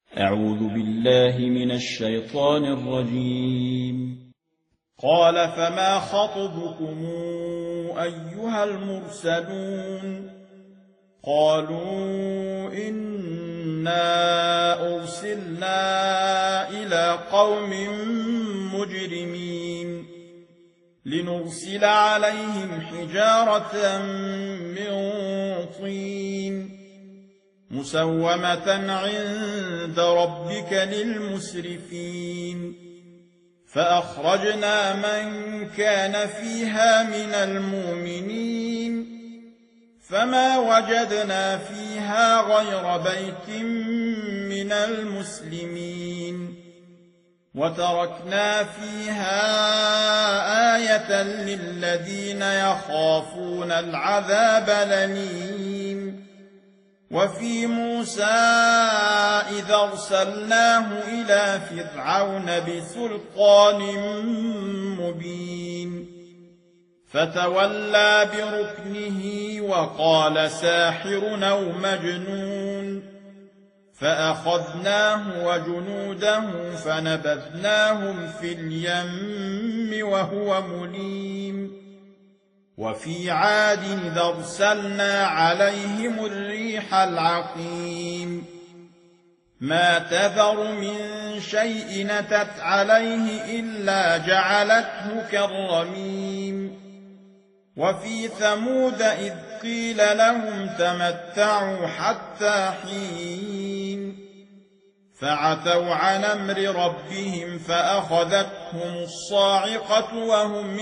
أعوذ بالله من الشيطان الرجيم. قال فما خطبكم أيها المرسلون؟ قالوا إنا أرسلنا إلى قوم مجرمين لنرسل عليهم حجارة من طين مسومة عند ربك للمسرفين فأخرجنا من كان فيها من المؤمنين فما وجدنا فيها غير بيت من المسلمين وتركنا فيها آية للذين يخافون العذاب الأليم. وفي موسى إذا أرسلناه إلى فرعون بسلطان مبين فتولى بركنه وقال ساحر أو مجنون فأخذناه وجنوده فنبذناهم في اليم وهو مليم. وفي عاد إذا أرسلنا عليهم الريح العقيم ما تذر من شيء أتت عليه إلا جعلته كالرميم. وفي ثمود إذ قيل لهم تمتعوا حتى حين فعتوا عن أمر ربهم فأخذتهم الصاعقة وهم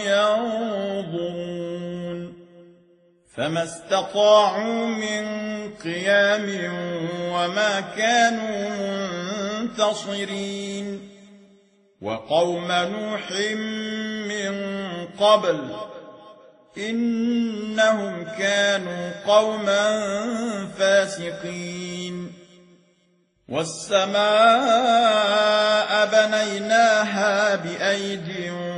ينظرون فما استطاعوا من قيام وما كانوا منتصرين. وقوم نوح من قبل إنهم كانوا قوما فاسقين. والسماء بنيناها بأيد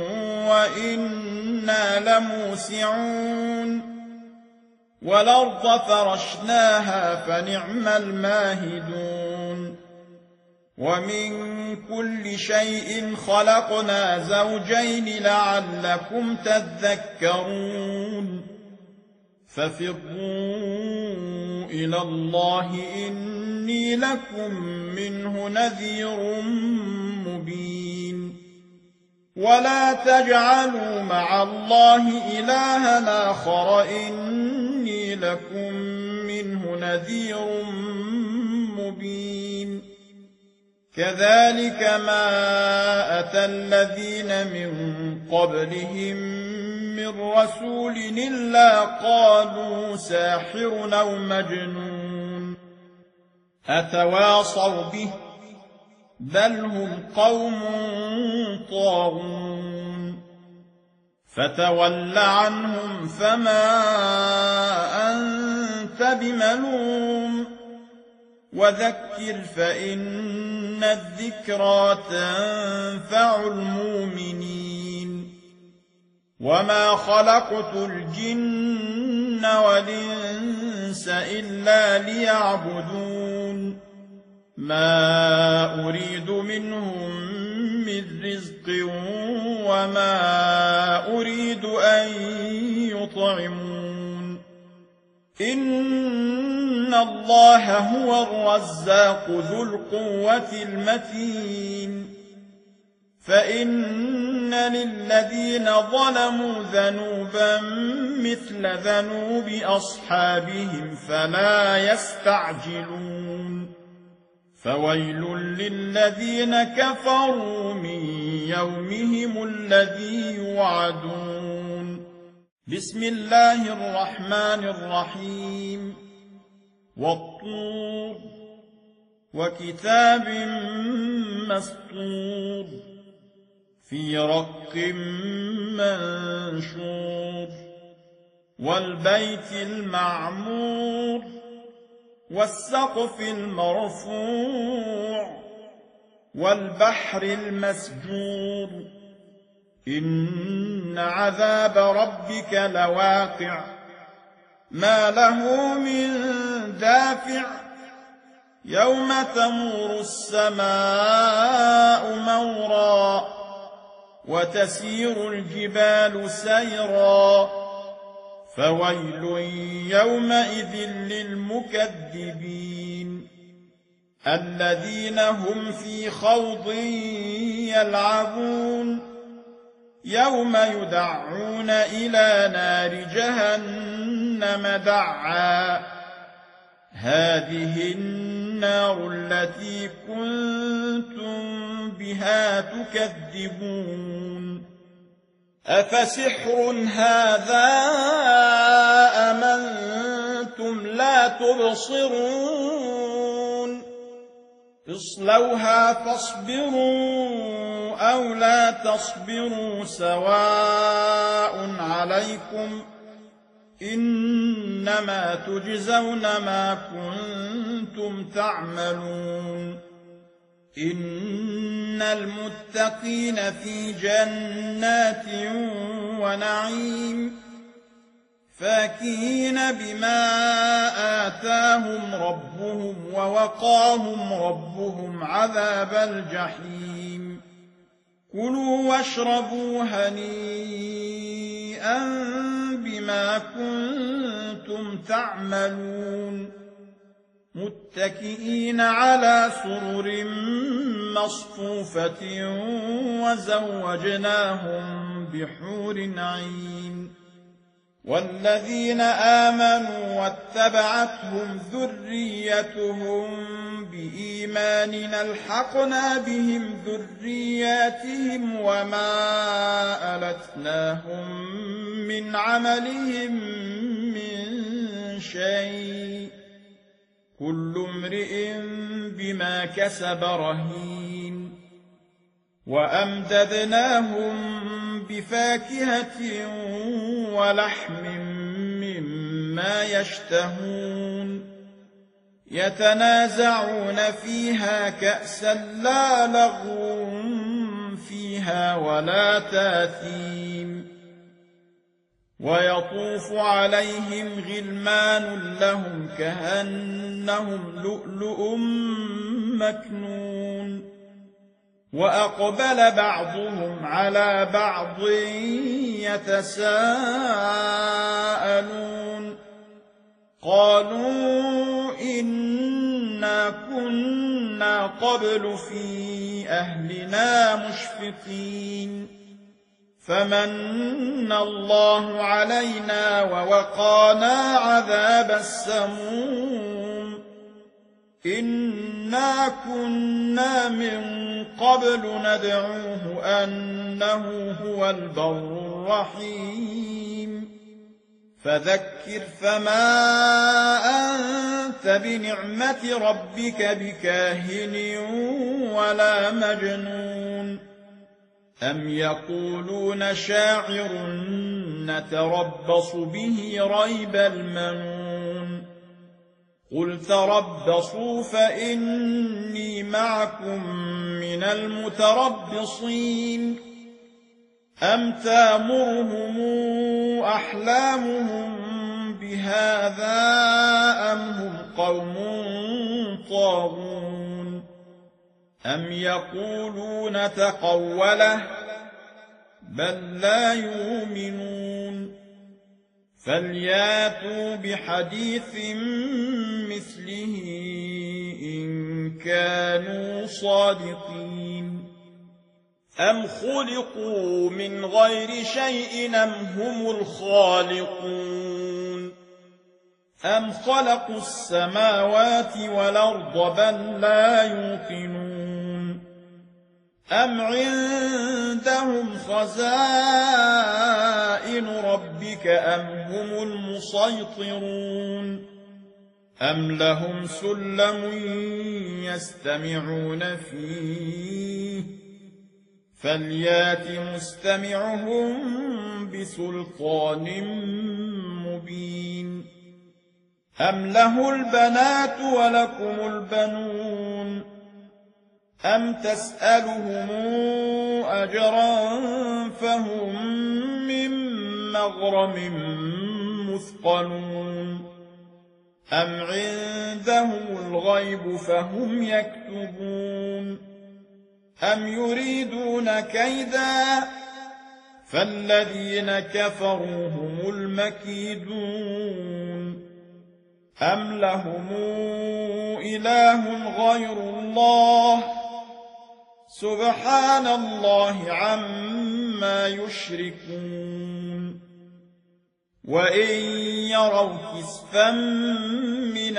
وإنا لموسعون والأرض فرشناها فنعم الماهدون. ومن كل شيء خلقنا زوجين لعلكم تذكرون. ففروا إلى الله إني لكم منه نذير مبين. ولا تجعلوا مع الله إلها آخر إني لكم منه نذير مبين. كذلك ما أتى الذين من قبلهم من رسول إلا قالوا ساحر أو مجنون أتواصوا به بل هم قوم طاغون. فتول عنهم فما أنت بملوم وذكر فإن الذكرى تنفع المؤمنين. وما خلقت الجن والإنس إلا ليعبدون ما أريد منهم من رزق وما أريد أن يطعمون إن الله هو الرزاق ذو القوة المتين. فإن للذين ظلموا ذنوبا مثل ذنوب أصحابهم فلا يستعجلون. فويل للذين كفروا من يومهم الذي يوعدون. بسم الله الرحمن الرحيم. والطور وكتاب مسطور في رق منشور والبيت المعمور والسقف المرفوع والبحر المسجور إن عذاب ربك لواقع ما له من دافع يوم تمور السماء مورا وتسير الجبال سيرا فويل يومئذ للمكذبين الذين هم في خوض يلعبون يوم يدعون إلى نار جهنم دعا هذه النار التي كنتم بها تكذبون أفسحر هذا أم أنتم لا تبصرون اصلوها فاصبروا أو لا تصبروا سواء عليكم إنما تجزون ما كنتم تعملون إن المتقين في جنات ونعيم فاكهين بما آتاهم ربهم ووقاهم ربهم عذاب الجحيم كلوا واشربوا هنيئا بما كنتم تعملون متكئين على سرر مصفوفة وزوجناهم بحور عين والذين آمنوا واتبعتهم ذريتهم بإيمان ألحقنا بهم ذرياتهم وما ألتناهم من عملهم من شيء كل امرئ بما كسب رهين وأمددناهم بفاكهة ولحم مما يشتهون يتنازعون فيها كأسا لا لغو فيها ولا تاثيم ويطوف عليهم غلمان لهم كأنهم لؤلؤ مكنون وأقبل بعضهم على بعض يتساءلون قالوا إنا كنا قبل في أهلنا مشفقين فمن الله علينا ووقانا عذاب السموم إنا كنا من قبل ندعوه أنه هو البر الرحيم فذكر فما أنت بنعمة ربك بكاهن ولا مجنون أم يقولون شاعر نتربص به ريب المنون قل تربصوا فإني معكم من المتربصين أم تامرهم أحلامهم بهذا أم هم قوم طاغون أم يقولون تقوله بل لا يؤمنون فلياتوا بحديث مثله إن كانوا صادقين أم خلقوا من غير شيء أم هم الخالقون أم خلقوا السماوات والأرض بل لا يوقنون أم عندهم خزائن ربك أم هم المسيطرون أم لهم سلم يستمعون فيه فليات مستمعهم بسلطان مبين أم له البنات ولكم البنون أم تسألهم أجرا فهم من مغرم مثقلون أم عندهم الغيب فهم يكتبون أم يريدون كيدا فالذين كفروا هم المكيدون أم لهم إله غير الله سبحان الله عما يشركون وإن يروا كسفا من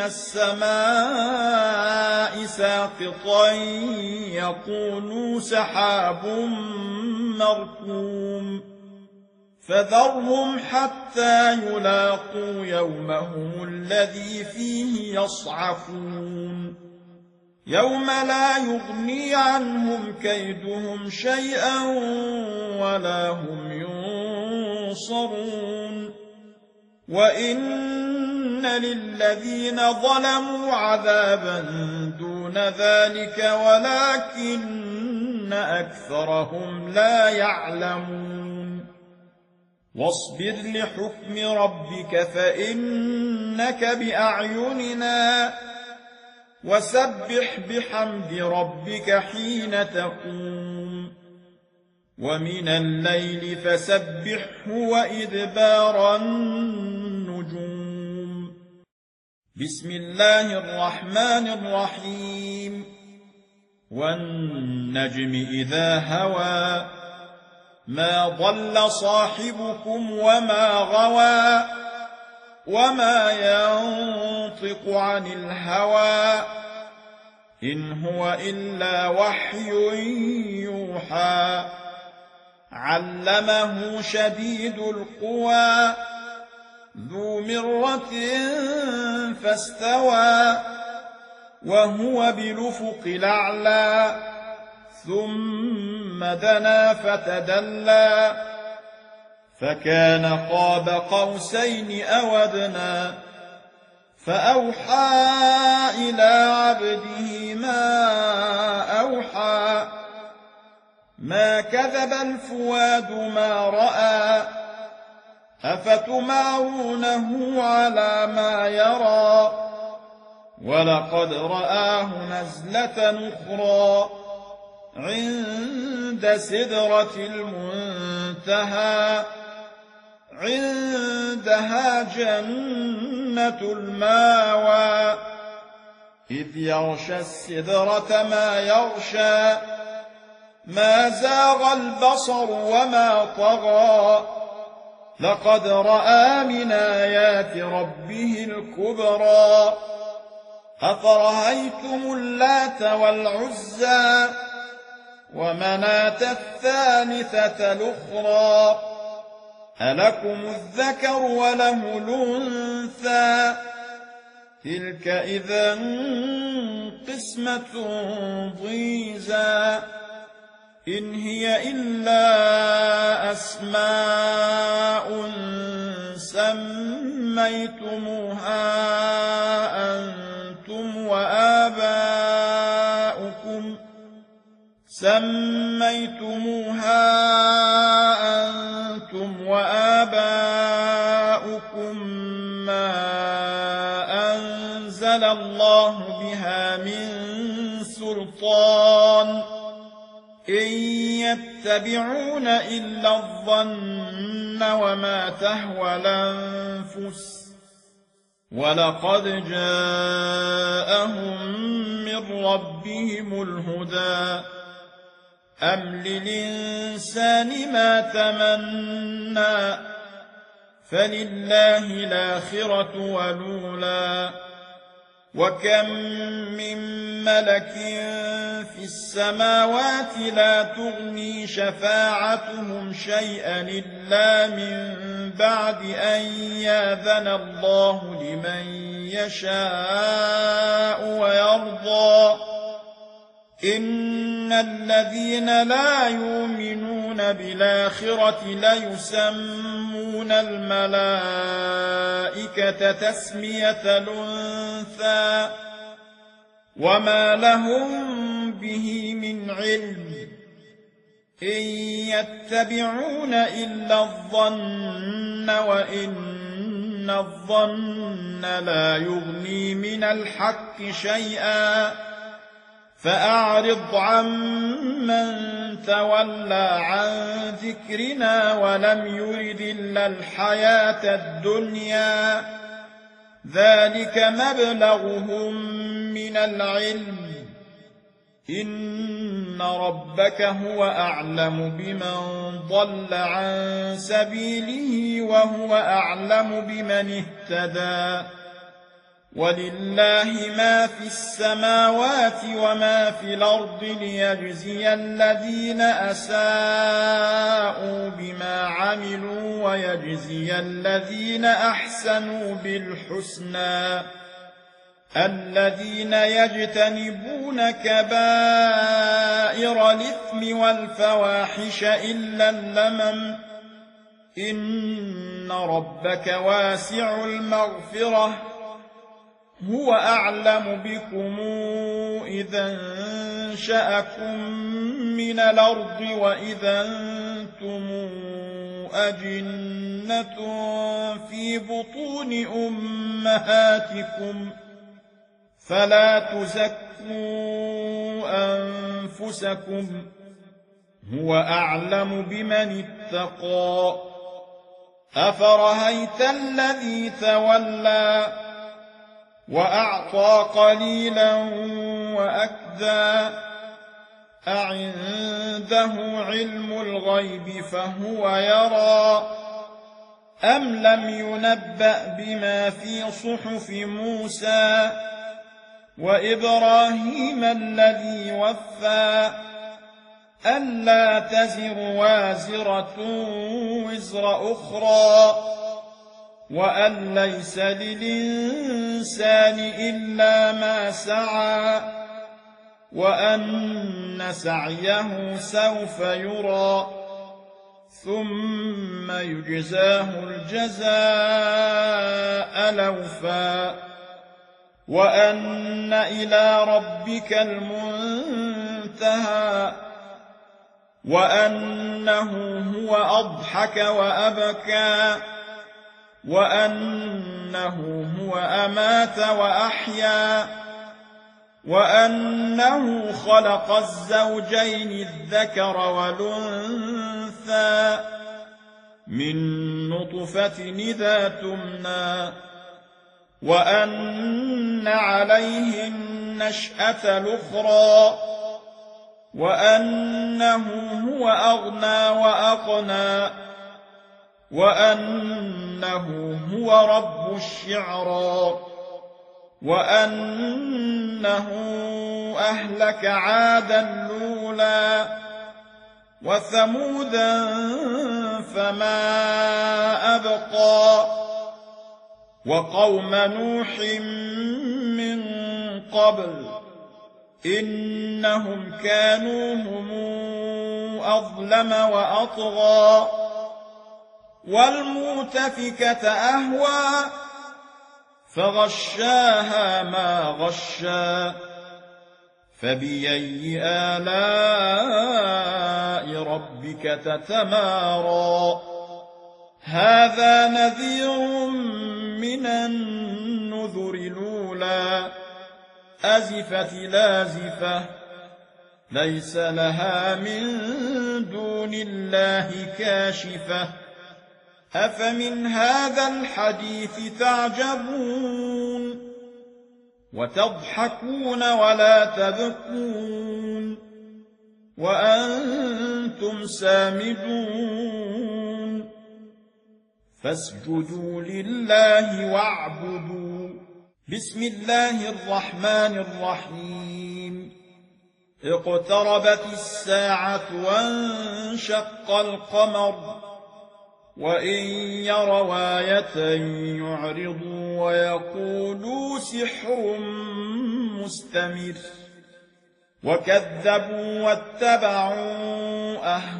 السماء ساقطا يقولوا سحاب مركوم فذرهم حتى يلاقوا يومهم الذي فيه يصعقون يوم لا يغني عنهم كيدهم شيئا ولا هم ينصرون وإن للذين ظلموا عذابا دون ذلك ولكن أكثرهم لا يعلمون واصبر لحكم ربك فإنك بأعيننا وسبح بحمد ربك حين تقوم ومن الليل فسبحه وإدبار النجوم بسم الله الرحمن الرحيم والنجم إذا هوى ما ضل صاحبكم وما غوى وما ينطق عن الهوى إن هو إلا وحي يوحى علمه شديد القوى ذو مرة فاستوى وهو بالأفق الأعلى ثم دنا فتدلى فكان قاب قوسين أو أدنى فأوحى إلى عبده ما أوحى ما كذب الفؤاد ما رأى أفتمارونه على ما يرى ولقد رآه نزلة أخرى عند سدرة المنتهى عندها جنة الماوى إذ يغشى السدرة ما يغشى ما زاغ البصر وما طغى لقد رأى من آيات ربه الكبرى أفرأيتم اللات والعزى ومناة الثالثة الأخرى ألكم الذكر وله الأنثى تلك إذا قسمة ضيزى إن هي إلا أسماء سميتموها أنتم وآباؤكم ما أنزل الله بها من سلطان إن يتبعون إلا الظن وما تهوى الأنفس ولقد جاءهم من ربهم الهدى أم للإنسان ما تمنى فلله الآخرة والأولى وكم من ملك في السماوات لا تغني شفاعتهم شيئا إلا من بعد أن يأذن الله لمن يشاء ويرضى إن الذين لا يؤمنون بالآخرة ليسمون الملائكة تسمية الأنثى وما لهم به من علم إن يتبعون إلا الظن وإن إن الظن لا يغني من الحق شيئا فأعرض عمن تولى عن ذكرنا ولم يرد إلا الحياة الدنيا ذلك مبلغهم من العلم إن ربك هو أعلم بمن ضل عن سبيله وهو أعلم بمن اهتدى ولله ما في السماوات وما في الأرض ليجزي الذين أساءوا بما عملوا ويجزي الذين أحسنوا بالحسنى الذين يجتنبون كبائر الإثم والفواحش إلا اللمم إن ربك واسع المغفرة هو أعلم بكم إذا انشأكم من الأرض وإذا أنتم أجنة في بطون أمهاتكم فلا تزكوا أنفسكم هو أعلم بمن اتقى أفرهيت الذي تولى وأعطى قليلا وأكدى أعنده علم الغيب فهو يرى أم لم ينبأ بما في صحف موسى وإبراهيم الذي وفى ألا تزر وازرة وزر أخرى وأن ليس للإنسان إلا ما سعى وأن سعيه سوف يرى ثم يجزاه الجزاء الأوفى وأن إلى ربك المنتهى وأنه هو أضحك وأبكى وأنه هو أمات وأحيا وأنه خلق الزوجين الذكر والأنثى من نطفة إذا تمنى وأن عليه النشأة الأخرى وأنه هو أغنى وأقنى وأنه هو رب الشعرى وأنه أهلك عادا الأولى وثمودا فما أبقى وقوم نوح من قبل إنهم كانوا هم أظلم وأطغى والمؤتفكة أهوى فغشاها ما غشا فبأي آلاء ربك تتمارى هذا نذير من النذر الأولى أزفت لازفة ليس لها من دون الله كاشفة أفمن هذا الحديث تعجبون وتضحكون ولا تبكون وأنتم سامدون فاسجدوا لله واعبدوا بسم الله الرحمن الرحيم اقتربت الساعة وانشق القمر وإن يروا آية يعرضوا ويقولوا سحر مستمر وكذبوا واتبعوا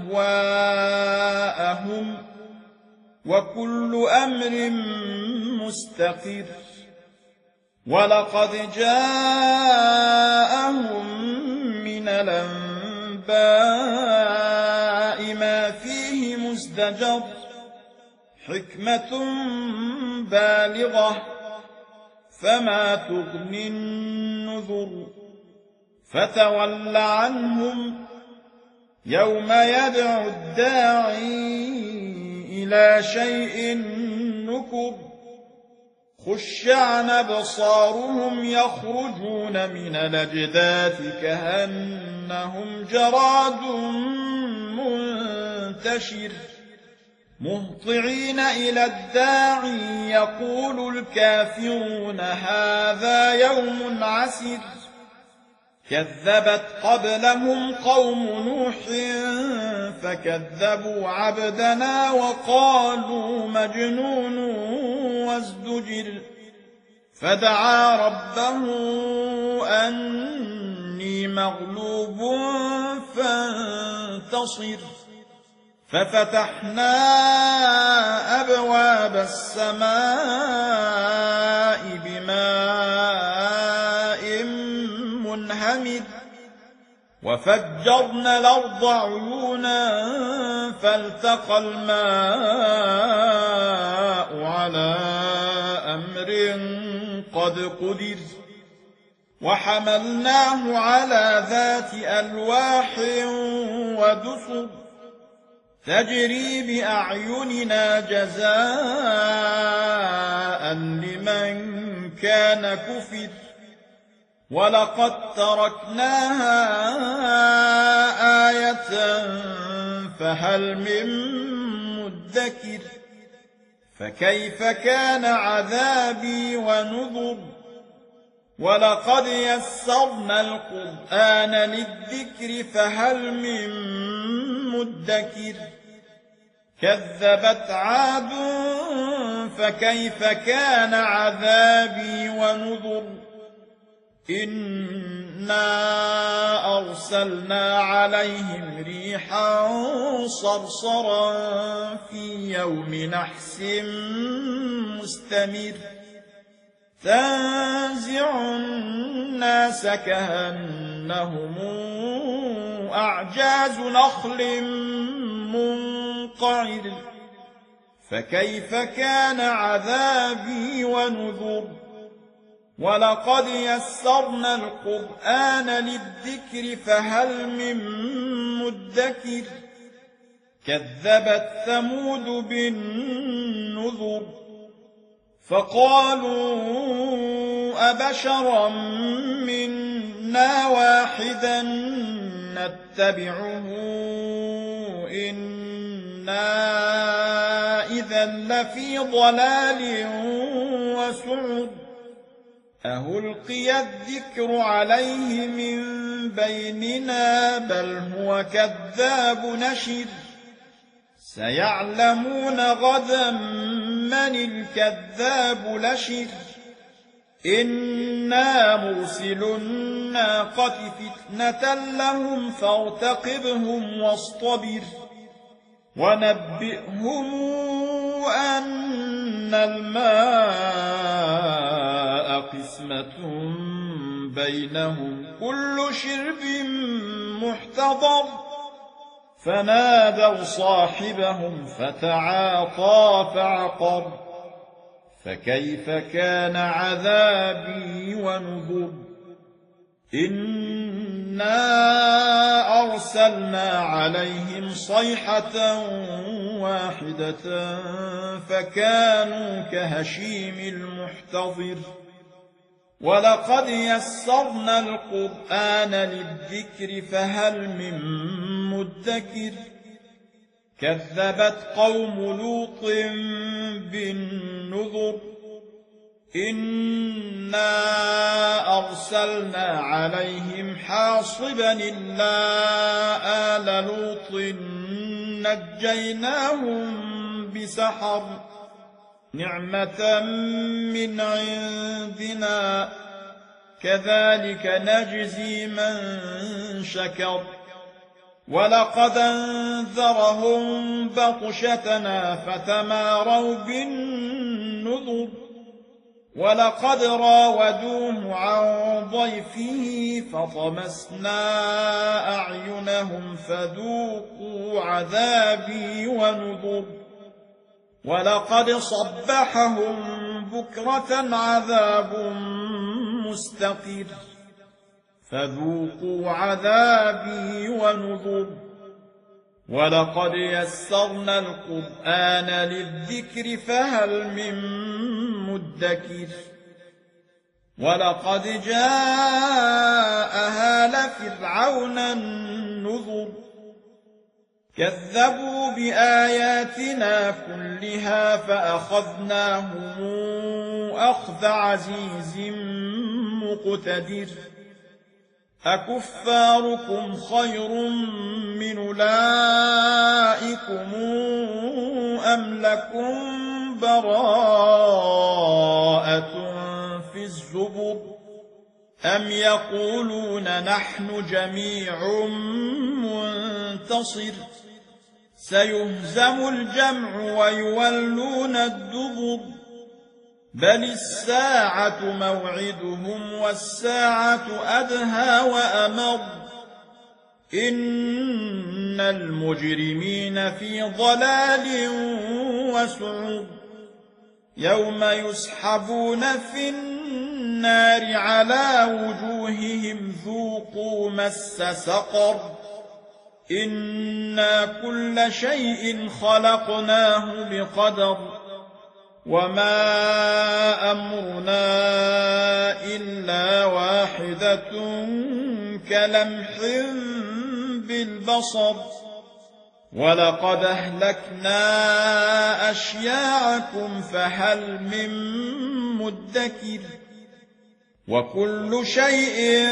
أهواءهم وكل أمر مستقر ولقد جاءهم من الأنباء ما فيه مزدجر حكمة بالغة فما تغني النذر فتول عنهم يوم يدعو الداعي إلى شيء نكر خش عن أبصارهم يخرجون من الأجداث كأنهم جراد منتشر مهطعين إلى الداعي يقول الكافرون هذا يوم عسر كذبت قبلهم قوم نوح فكذبوا عبدنا وقالوا مجنون وازدجر فدعا ربه أني مغلوب فانتصر ففتحنا أبواب السماء بماء منهمر وفجرنا الأرض عيونا فالتقى الماء على أمر قد قدر وحملناه على ذات ألواح ودسر تجري بأعيننا جزاء لمن كان كفر ولقد تركناها آية فهل من مدكر فكيف كان عذابي ونذر ولقد يسرنا القرآن للذكر فهل من مدكر كذبت عاد فكيف كان عذابي ونذر إنا أرسلنا عليهم ريحا صرصرا في يوم نحس مستمر تنزع الناس كأنهم أعجاز نخل منقعر فكيف كان عذابي ونذر ولقد يسرنا القرآن للذكر فهل من مدكر كذبت ثمود بالنذر فقالوا أبشرا منا واحدا نتبعه إنا إذا لفي ضلال وسعر أهلقي الذكر عليه من بيننا بل هو كذاب نشر سيعلمون غدا من الكذاب لشر إنا مرسل الناقة فتنة لهم فارتقبهم واصطبر ونبئهم أن الماء قسمة بينهم كل شرب محتضر فنادوا صاحبهم فتعاطى فعقر فكيف كان عذابي ونذر إنا أرسلنا عليهم صيحة واحدة فكانوا كهشيم المحتضر ولقد يسرنا القرآن للذكر فهل من مدكر كذبت قوم لوط بالنذر إنا أرسلنا عليهم حاصبا إلا آل لوط نجيناهم بسحر نعمة من عندنا كذلك نجزي من شكر ولقد أنذرهم بطشتنا فتماروا بالنذر ولقد راودوه عن ضيفه فطمسنا أعينهم فذوقوا عذابي ونذر ولقد صبحهم بكرة عذاب مستقر فذوقوا عذابي ونذر ولقد يسرنا القرآن للذكر فهل من مدكر ولقد جاء آل فرعون النذر كذبوا بآياتنا كلها فأخذناهم أخذ عزيز مقتدر أكفاركم خير من أولئكم أم لكم براءة في الزبر أم يقولون نحن جميع منتصر سيهزم الجمع ويولون الدبر بل الساعة موعدهم والساعة أدهى وأمر إن المجرمين في ضلال وسعر يوم يسحبون في النار على وجوههم ذوقوا مس سقر إنا كل شيء خلقناه بقدر وما أمرنا إلا واحدة كلمح بالبصر ولقد أهلكنا أشياعكم فهل من مدكر وكل شيء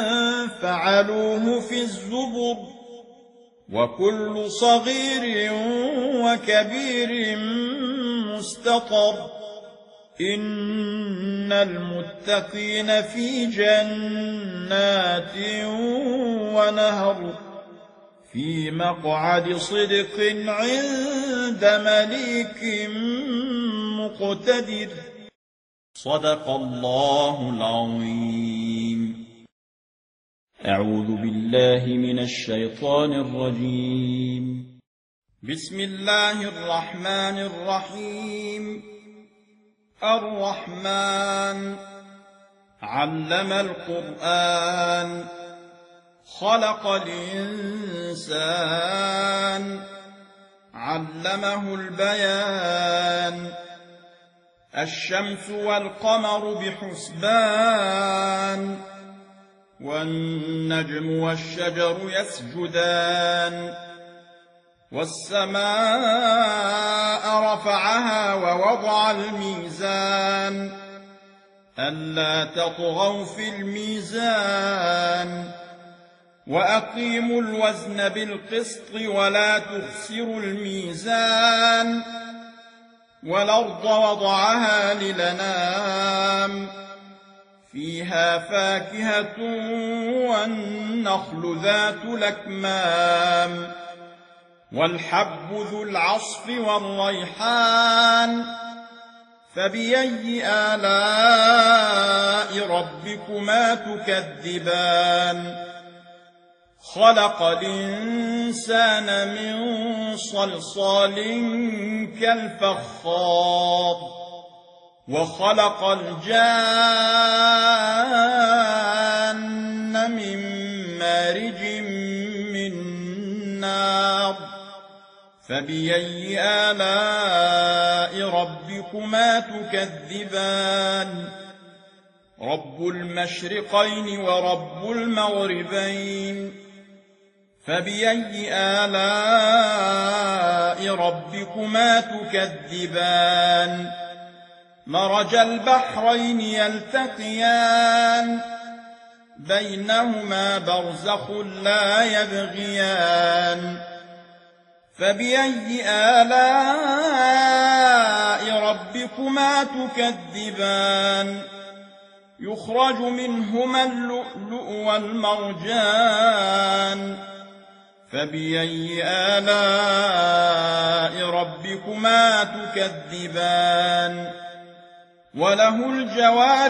فعلوه في الزبر وكل صغير وكبير مستطر إن المتقين في جنات ونهر في مقعد صدق عند مليك مقتدر صدق الله العظيم. أعوذ بالله من الشيطان الرجيم. بسم الله الرحمن الرحيم. الرحمن علم القرآن خلق الإنسان علمه البيان الشمس والقمر بحسبان والنجم والشجر يسجدان والسماء رفعها ووضع الميزان ألا تطغوا في الميزان وأقيموا الوزن بالقسط ولا تخسروا الميزان والأرض وضعها للأنام فيها فاكهة والنخل ذات الأكمام والحب ذو العصف والريحان فبأي آلاء ربكما تكذبان خلق الإنسان من صلصال كالفخار وخلق الجان من مارج من نار فبأي آلاء ربكما تكذبان رب المشرقين ورب المغربين فبأي آلاء ربكما تكذبان مرج البحرين يلتقيان بينهما برزخ لا يبغيان فبأي آلاء ربكما تكذبان يخرج منهما اللؤلؤ والمرجان فبأي آلاء ربكما تكذبان وله الجوار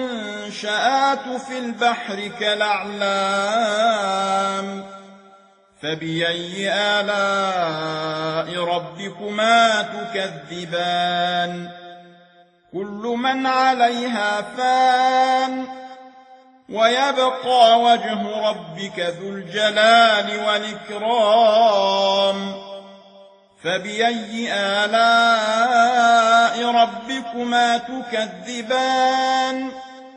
المنشآت في البحر كالأعلام فبأي آلاء ربكما تكذبان كل من عليها فان ويبقى وجه ربك ذو الجلال والإكرام فبأي آلاء ربكما تكذبان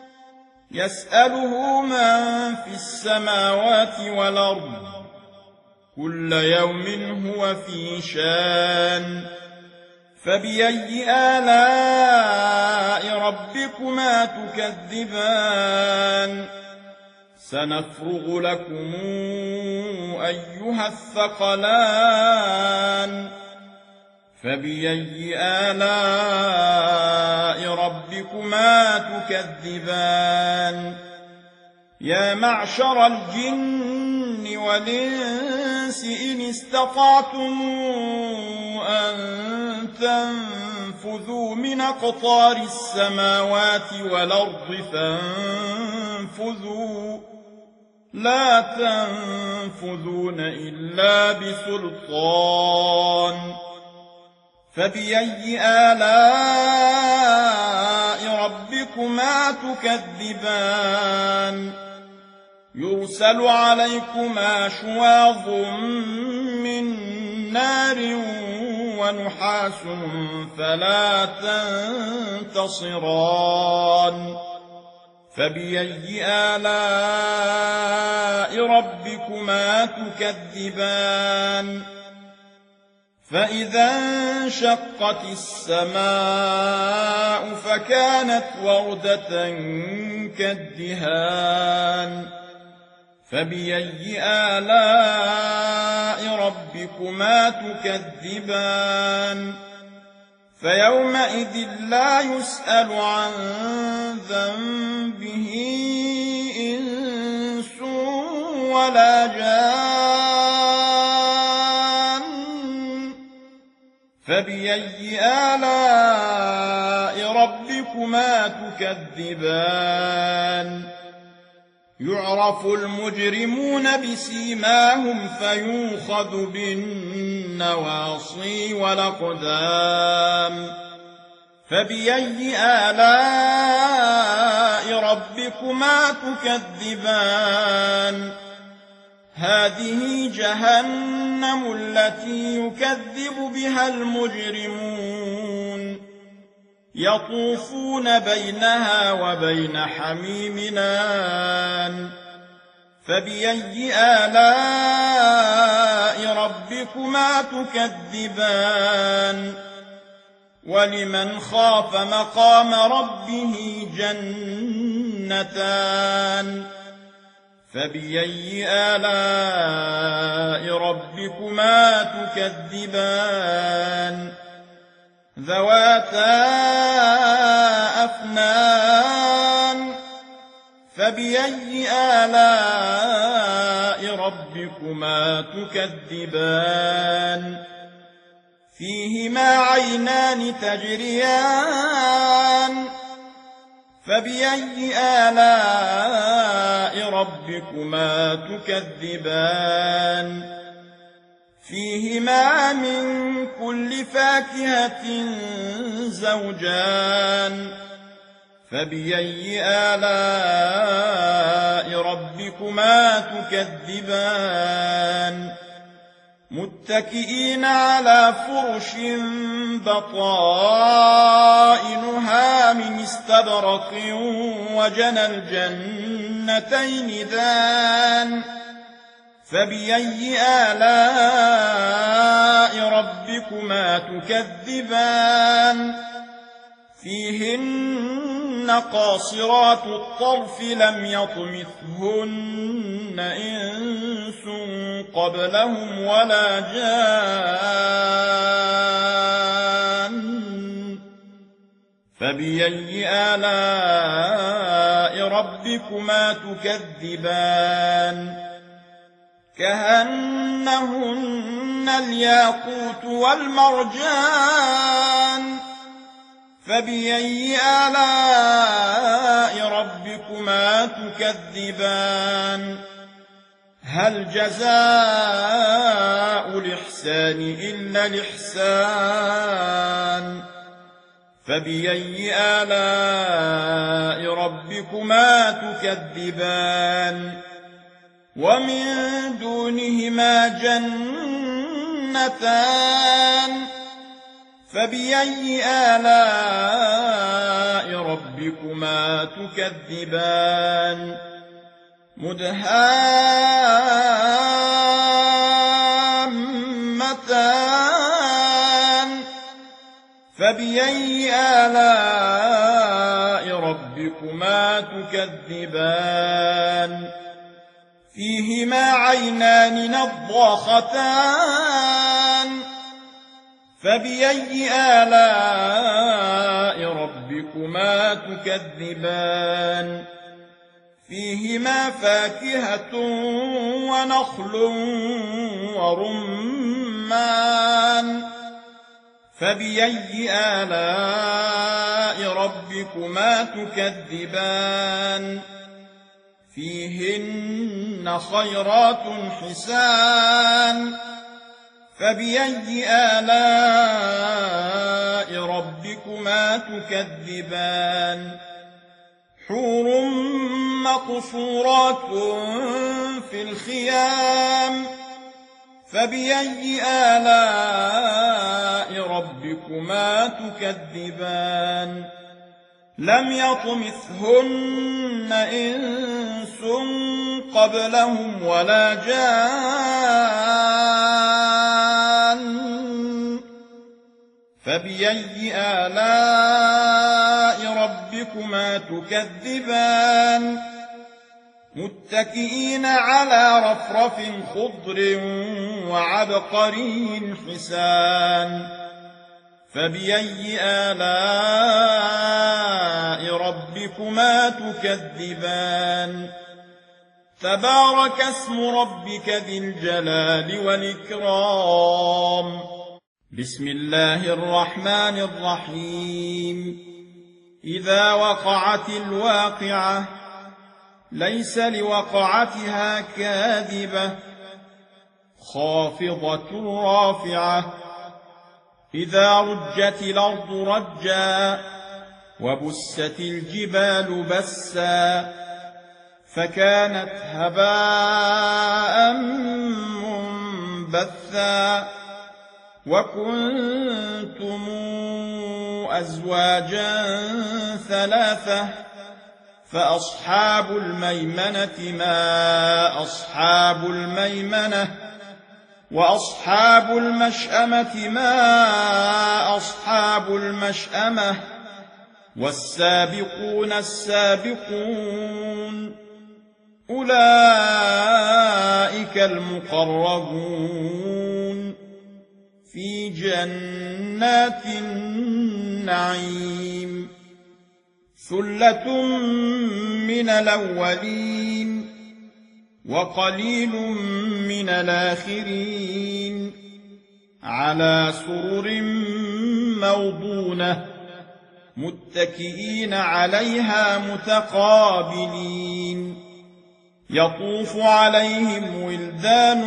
يسأله من في السماوات والأرض كل يوم هو في شان فبأي آلاء ربكما تكذبان سنفرغ لكم أيها الثقلان فبأي آلاء ربكما تكذبان يا معشر الجن والإنس إن استطعتم أن تنفذوا من أقطار السماوات والأرض فانفذوا لا تنفذون إلا بسلطان فبأي آلاء ربكما تكذبان يرسل عليكما شواظ من نار ونحاس فلا تنتصران فبأي آلاء ربكما تكذبان فإذا انشقت السماء فكانت وردة كالدهان فبأي آلاء ربكما تكذبان فيومئذ لا يسأل عن ذنبه إنس ولا جان فبأي آلاء ربكما تكذبان يعرف المجرمون بسيماهم فيوخذ بالنواصي والأقدام فبأي آلاء ربكما تكذبان هذه جهنم التي يكذب بها المجرمون يطوفون بينها وبين حميم آن فبأي آلاء ربكما تكذبان ولمن خاف مقام ربه جنتان فبأي آلاء ربكما تكذبان ذواتا أفنان فبأي آلاء ربكما تكذبان فيهما عينان تجريان فبأي آلاء ربكما تكذبان فيهما من كل فاكهة زوجان فبأي آلاء ربكما تكذبان متكئين على فرش بطائنها من استبرق وجنى الجنتين دان فبأي آلاء ربكما تكذبان فيهن قاصرات الطرف لم يطمثهن إنس قبلهم ولا جان فبأي آلاء ربكما تكذبان كأنهن الياقوت والمرجان فبأي آلاء ربكما تكذبان هل جزاء الإحسان إلا الإحسان فبأي آلاء ربكما تكذبان ومن دونهما جنتان فبأي آلاء ربكما تكذبان مدهامتان فبأي آلاء ربكما تكذبان فيهما عينان نضاختان فبأي آلاء ربكما تكذبان فيهما فاكهة ونخل ورمان فبأي آلاء ربكما تكذبان فيهن خيرات حسان فبأي آلاء ربكما تكذبان حور مقصورات في الخيام فبأي آلاء ربكما تكذبان لم يطمثهن إنس قبلهم ولا جان فبأي آلاء ربكما تكذبان متكئين على رفرف خضر وعبقري حسان فبأي آلاء ربكما تكذبان تبارك اسم ربك ذي الجلال والإكرام بسم الله الرحمن الرحيم إذا وقعت الواقعة ليس لوقعتها كاذبة خافضة رافعة إذا رجت الأرض رجا وبست الجبال بسا فكانت هباء منبثا وكنتم أزواجا ثلاثة فأصحاب الميمنة ما أصحاب الميمنة وأصحاب المشأمة ما أصحاب المشأمة والسابقون السابقون أولئك المقربون في جنات النعيم ثلة من الأولين وقليل من الآخرين على سرر موضونة متكئين عليها متقابلين يطوف عليهم ولدان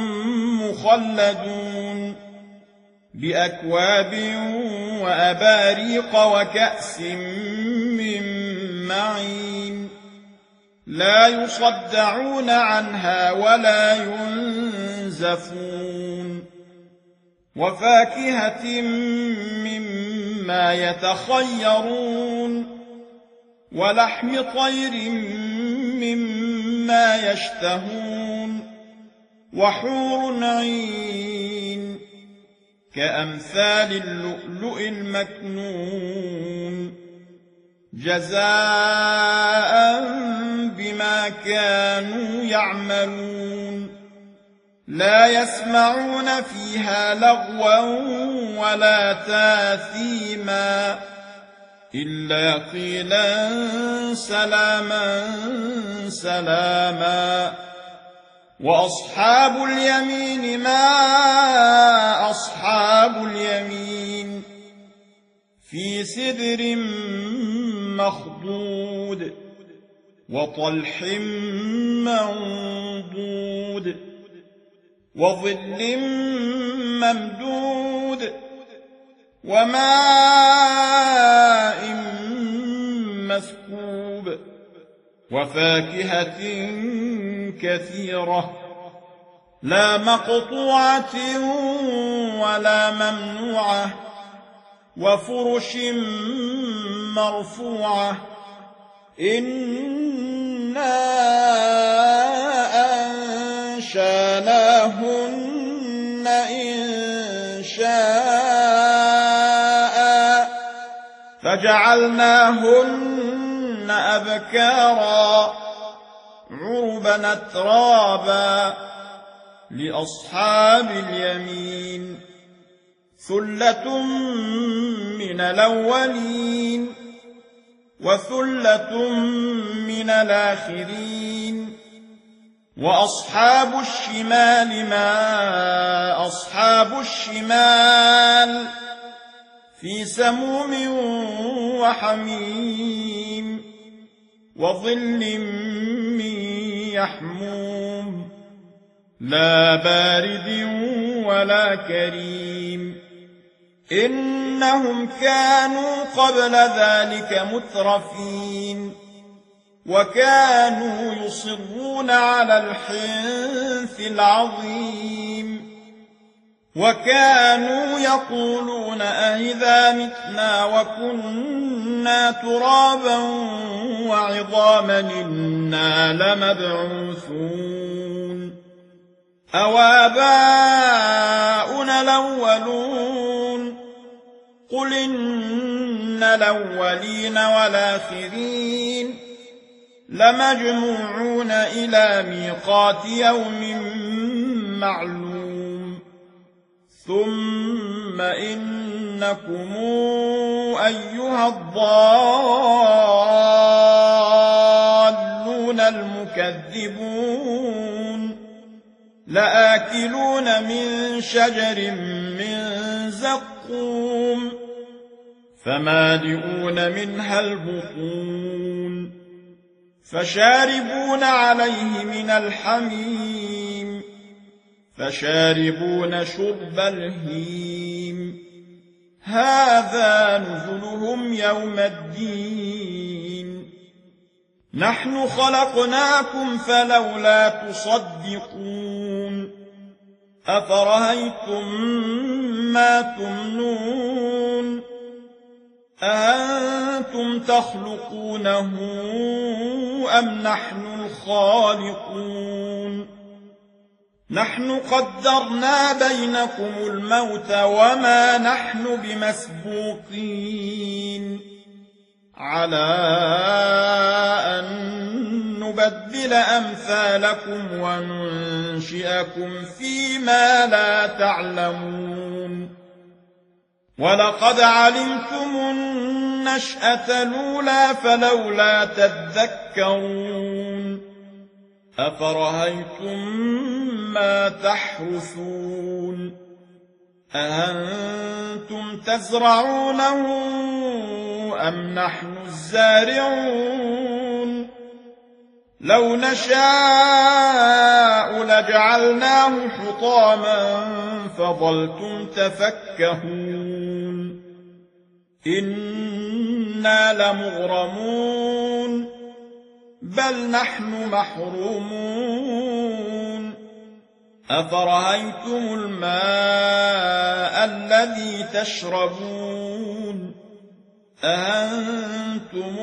مخلدون بأكواب وأباريق وكأس من معين لا يصدعون عنها ولا ينزفون وفاكهة مما يتخيرون ولحم طير مما يشتهون وحور عين كأمثال اللؤلؤ المكنون جزاء بما كانوا يعملون لا يسمعون فيها لغوا ولا تاثيما إلا قيلا سلاما سلاما وأصحاب اليمين ما أصحاب اليمين في سدر مخضود وطلح منضود وظل ممدود وماء مسكوب وفاكهة كثيرة لا مقطوعة ولا ممنوعة وفرش مرفوعة إنا أنشأناهن إنشاء فجعلناهن أبكارا عربا أترابا لأصحاب اليمين ثلة من الأولين وثلة من الآخرين وأصحاب الشمال ما أصحاب الشمال في سموم وحميم وظل من يحموم لا بارد ولا كريم إنهم كانوا قبل ذلك مترفين وكانوا يصرون على الحنث العظيم وكانوا يقولون أئذا متنا وكنا ترابا وعظاما إنا لمبعوثون أوآباؤنا الأولون قل إن الأولين والآخرين لمجموعون إلى ميقات يوم معلوم ثم إنكم أيها الضالون المكذبون لآكلون من شجر من زقوم فمالئون منها البطون فشاربون عليه من الحميم فشاربون شرب الهيم هذا نزلهم يوم الدين نحن خلقناكم فلولا تصدقون أفرأيتم ما تمنون أأنتم تخلقونه أم نحن الخالقون نحن قدرنا بينكم الموت وما نحن بمسبوقين على أن نبدل أمثالكم وننشئكم فيما لا تعلمون ولقد علمتم النشأة الأولى فلولا تذكرون أفرأيتم ما تحرثون أأنتم تزرعونه أم نحن الزارعون لو نشاء لجعلناه حطاما فظلتم تفكهون إنا لمغرمون بل نحن محرومون أفرأيتم الماء الذي تشربون أأنتم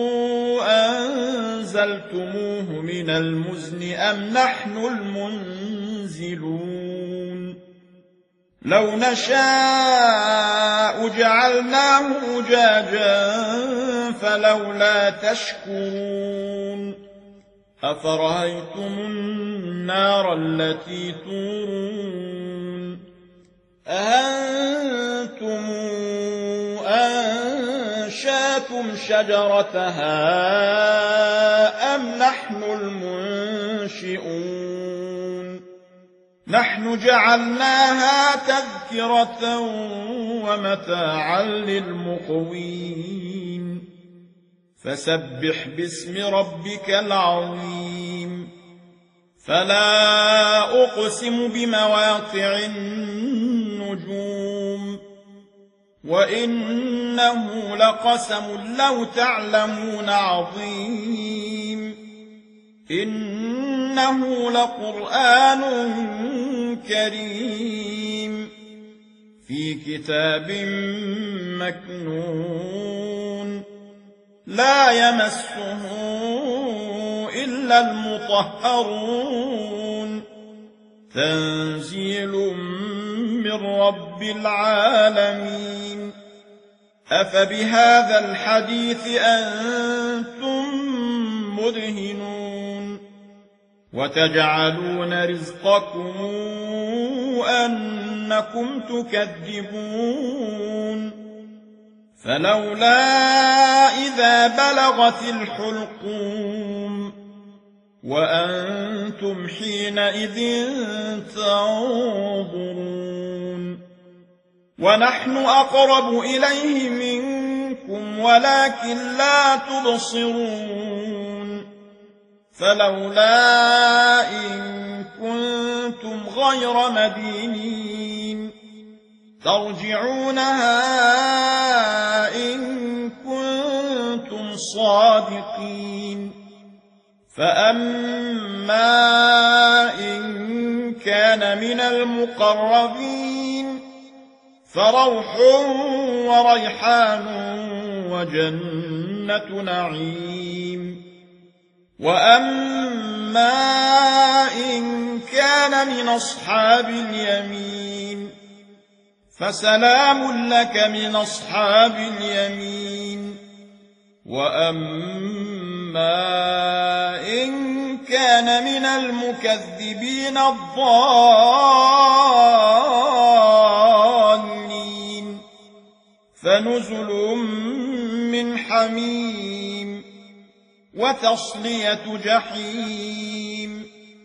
أنزلتموه من المزن أم نحن المنزلون لو نشاء جعلناه أجاجا فلولا تشكرون أفرأيتم النار التي تورون أأنتم أنشأتم شجرتها أم نحن المنشئون نحن جعلناها تذكرة ومتاعا للمقوين فسبح باسم ربك العظيم فلا أقسم بمواقع النجوم وإنه لقسم لو تعلمون عظيم إنه لقرآن كريم في كتاب مكنون لا يمسه إلا المطهرون تنزيل من رب العالمين أفبهذا الحديث أنتم مدهنون وتجعلون رزقكم أنكم تكذبون فلولا إذا بلغت الحلقوم وأنتم حينئذ تنظرون ونحن أقرب إليه منكم ولكن لا تبصرون فلولا إن كنتم غير مدينين ترجعونها إن كنتم صادقين فأما إن كان من المقربين فروح وريحان وجنة نعيم وأما إن كان من أصحاب اليمين فسلام لك من أصحاب اليمين وأما إن كان من المكذبين الضالين فنزل من حميم وتصلية جحيم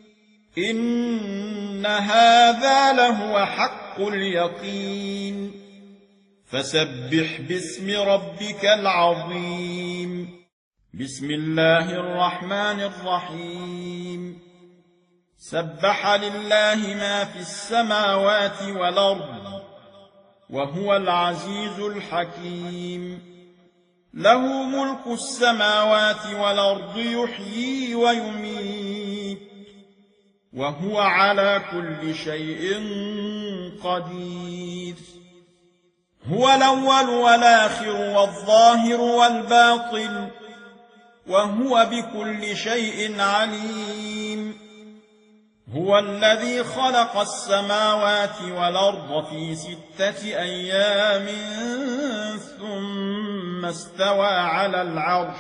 إن هذا لهو حق اليقين فسبح باسم ربك العظيم بسم الله الرحمن الرحيم سبح لله ما في السماوات والأرض وهو العزيز الحكيم له ملك السماوات والأرض يحيي ويميت وهو على كل شيء قدير هو الأول والآخر والظاهر والباطن وهو بكل شيء عليم هو الذي خلق السماوات والأرض في 6 أيام ثم استوى على العرش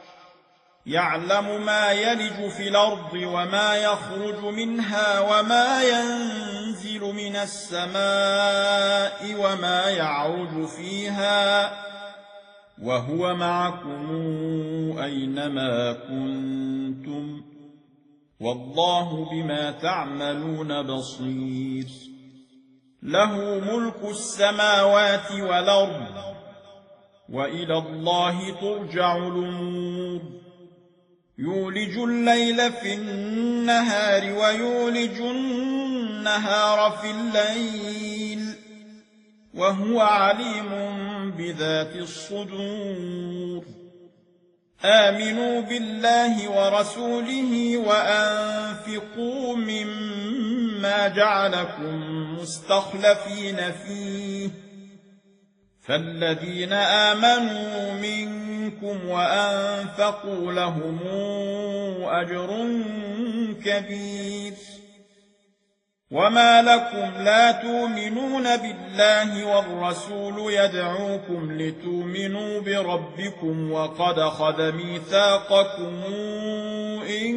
يعلم ما يلج في الأرض وما يخرج منها وما ينزل من السماء وما يعرج فيها وهو معكم أينما كنتم والله بما تعملون بصير له ملك السماوات والأرض وإلى الله ترجع الأمور يولج الليل في النهار ويولج النهار في الليل وهو عليم بذات الصدور آمنوا بالله ورسوله وأنفقوا مما جعلكم مستخلفين فيه فالذين آمنوا منكم وأنفقوا لهم أجر كبير وما لكم لا تؤمنون بالله والرسول يدعوكم لتؤمنوا بربكم وقد أخذ ميثاقكم إن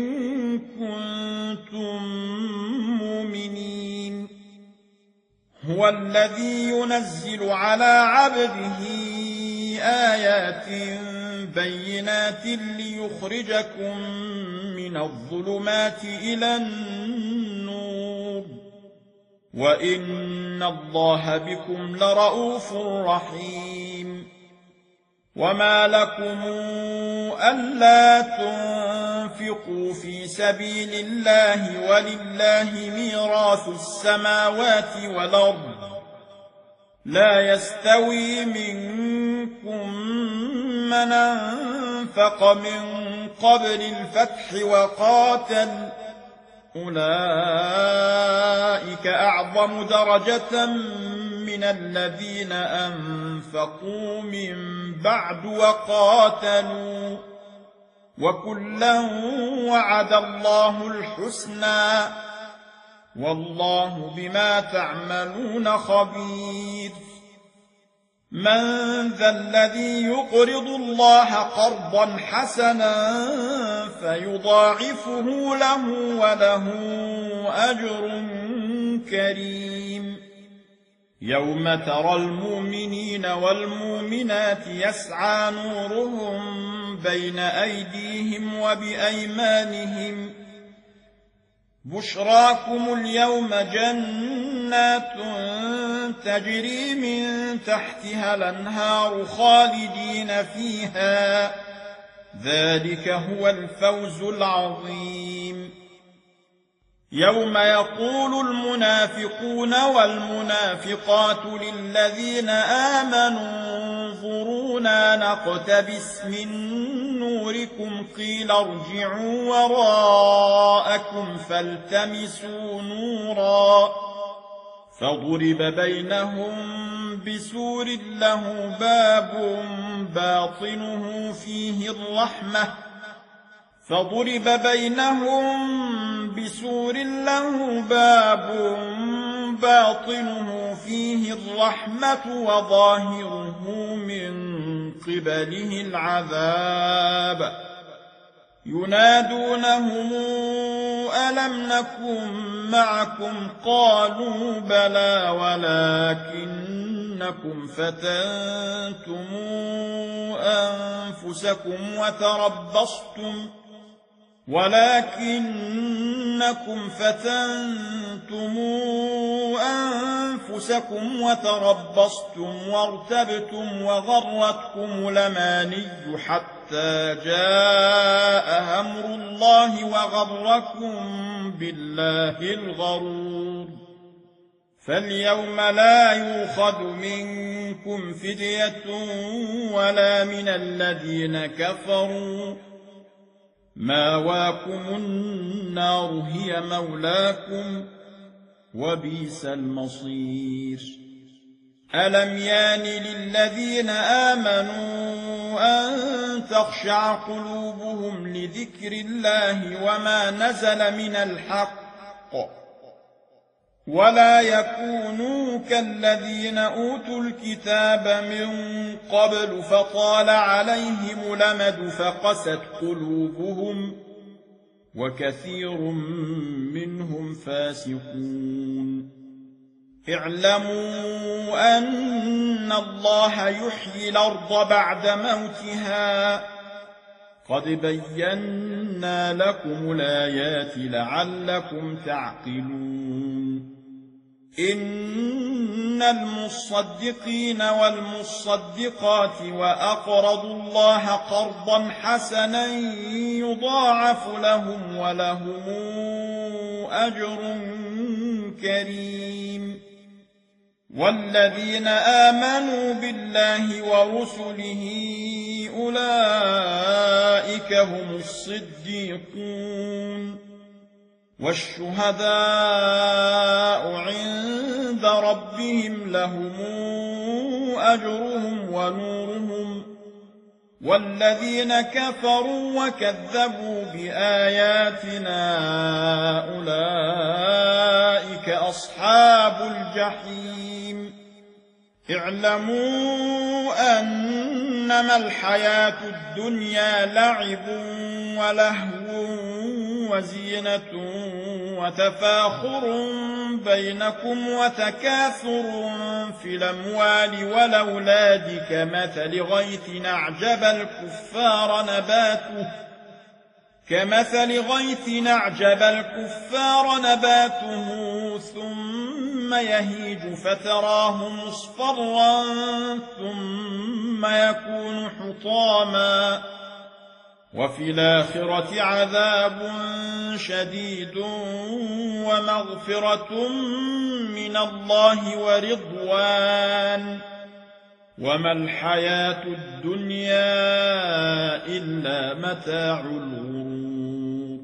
كنتم مؤمنين هو الذي ينزل على عبده آيات بينات ليخرجكم من الظلمات إلى النور وإن الله بكم لرؤوف رحيم وما لكم ألا تنفقوا في سبيل الله ولله ميراث السماوات والأرض لا يستوي منكم من أنفق من قبل الفتح وقاتل أولئك أعظم درجة من الذين أنفقوا من بعد وقاتلوا وكلا وعد الله الحسنى والله بما تعملون خبير من ذا الذي يقرض الله قرضا حسنا فيضاعفه له وله أجر كريم يوم ترى المؤمنين والمؤمنات يسعى نورهم بين أيديهم وبأيمانهم بشراكم اليوم جنات تجري من تحتها الأنهار خالدين فيها ذلك هو الفوز العظيم يوم يقول المنافقون والمنافقات للذين آمنوا انظرونا نقتبس من نوركم قيل ارجعوا وراءكم فالتمسوا نورا فضرب بينهم بسور له باب باطنه فيه الرحمة فضرب بينهم بسور له باب باطنه فيه الرحمة وظاهره من قبله العذاب ينادونهم ألم نكن معكم قالوا بلى ولكنكم فتنتم أنفسكم وتربصتم وارتبتم وغرتكم الأماني حتى جاء أمر الله وغركم بالله الغرور فاليوم لا يؤخذ منكم فدية ولا من الذين كفروا ماواكم النار هي مولاكم وبئس المصير ألم يان للذين آمنوا أن تخشع قلوبهم لذكر الله وما نزل من الحق ولا يكونوا كالذين أوتوا الكتاب من قبل فطال عليهم الأمد فقست قلوبهم وكثير منهم فاسقون اعلموا أن الله يحيي الأرض بعد موتها قد بينا لكم الآيات لعلكم تعقلون إن المصدقين والمصدقات وأقرضوا الله قرضا حسنا يضاعف لهم ولهم أجر كريم والذين آمنوا بالله ورسله أولئك هم الصديقون والشهداء عند ربهم لهم أجرهم ونورهم والذين كفروا وكذبوا بآياتنا أولئك أصحاب الجحيم اعلموا أنما الحياة الدنيا لعب ولهو وزينة وتفاخر بينكم وتكاثر في الأموال والأولاد كمثل غيث أعجب الكفار نباته ثم ثم يهيج فتراه مصفرا ثم يكون حطاما وفي الآخرة عذاب شديد ومغفرة من الله ورضوان وما الحياة الدنيا إلا متاع الغرور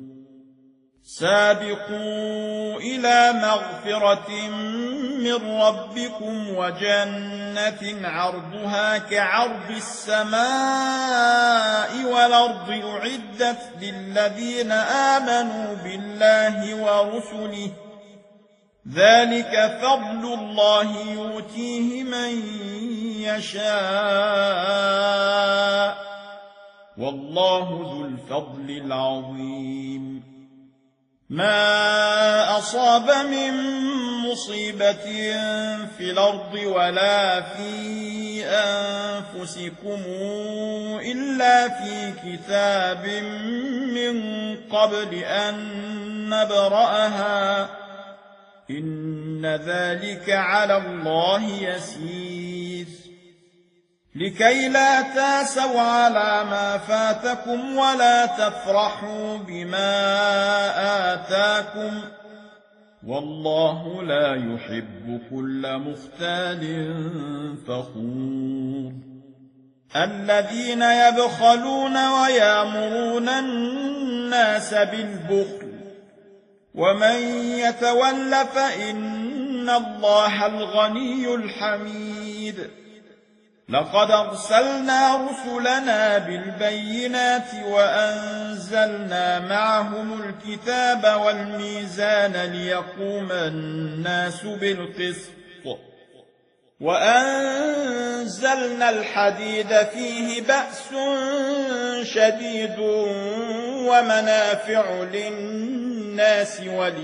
سابقوا إلى مغفرة من ربكم وجنة عرضها كعرض السماء والأرض أعدت للذين آمنوا بالله ورسله ذلك فضل الله يؤتيه من يشاء والله ذو الفضل العظيم ما أصاب من مصيبة في الأرض ولا في أنفسكم إلا في كتاب من قبل أن نبرأها إن ذلك على الله يسير لكي لا تاسوا على ما فاتكم ولا تفرحوا بما آتاكم والله لا يحب كل مختال فخور الذين يبخلون ويأمرون الناس بالبخل ومن يتول فإن الله الغني الحميد لقد أرسلنا رسلنا بالبينات وأنزلنا معهم الكتاب والميزان ليقوم الناس بالقسط وأنزلنا الحديد فيه بأس شديد ومنافع للناس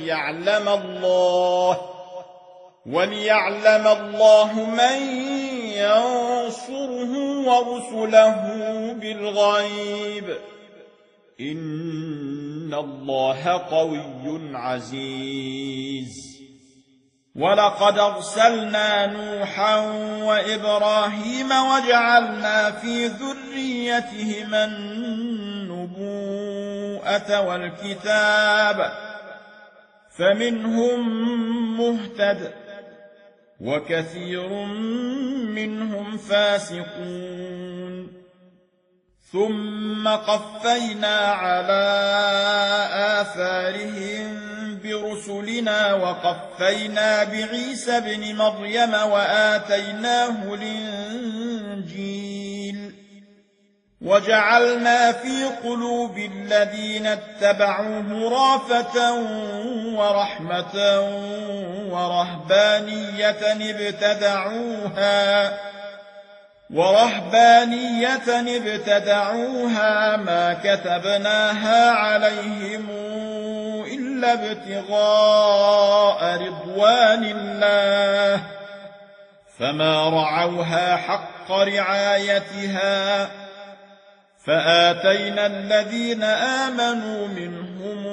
وليعلم الله من ينصره ورسله بالغيب إن الله قوي عزيز ولقد أرسلنا نوحا وإبراهيم وجعلنا في ذريتهما النبوءة والكتاب فمنهم مهتد وكثير منهم فاسقون ثم قفينا على آثارهم برسلنا وقفينا بعيسى ابن مريم وآتيناه الإنجيل وجعلنا في قلوب الذين اتبعوه رأفة ورحمة ورهبانية ابتدعوها ما كتبناها عليهم إلا ابتغاء رضوان الله فما رعوها حق رعايتها فآتينا الذين آمنوا منهم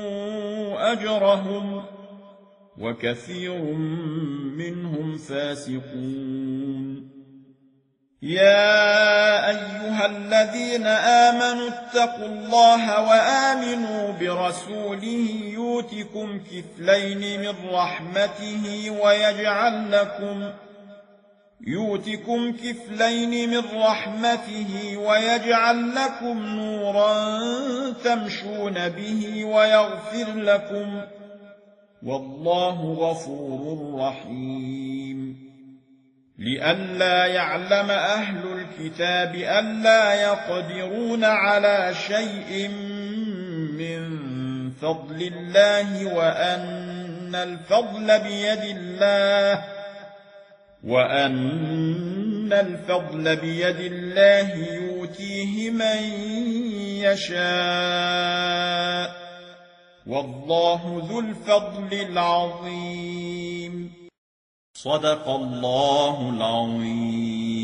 أجرهم وكثير منهم فاسقون يا أيها الذين آمنوا اتقوا الله وآمنوا برسوله يؤتكم كفلين من رحمته ويجعل لكم نورا تمشون به ويغفر لكم والله غفور رحيم لئلا يعلم أهل الكتاب ألا يقدرون على شيء من فضل الله وأن الفضل بيد الله يؤتيه من يشاء والله ذو الفضل العظيم صدق الله العظيم.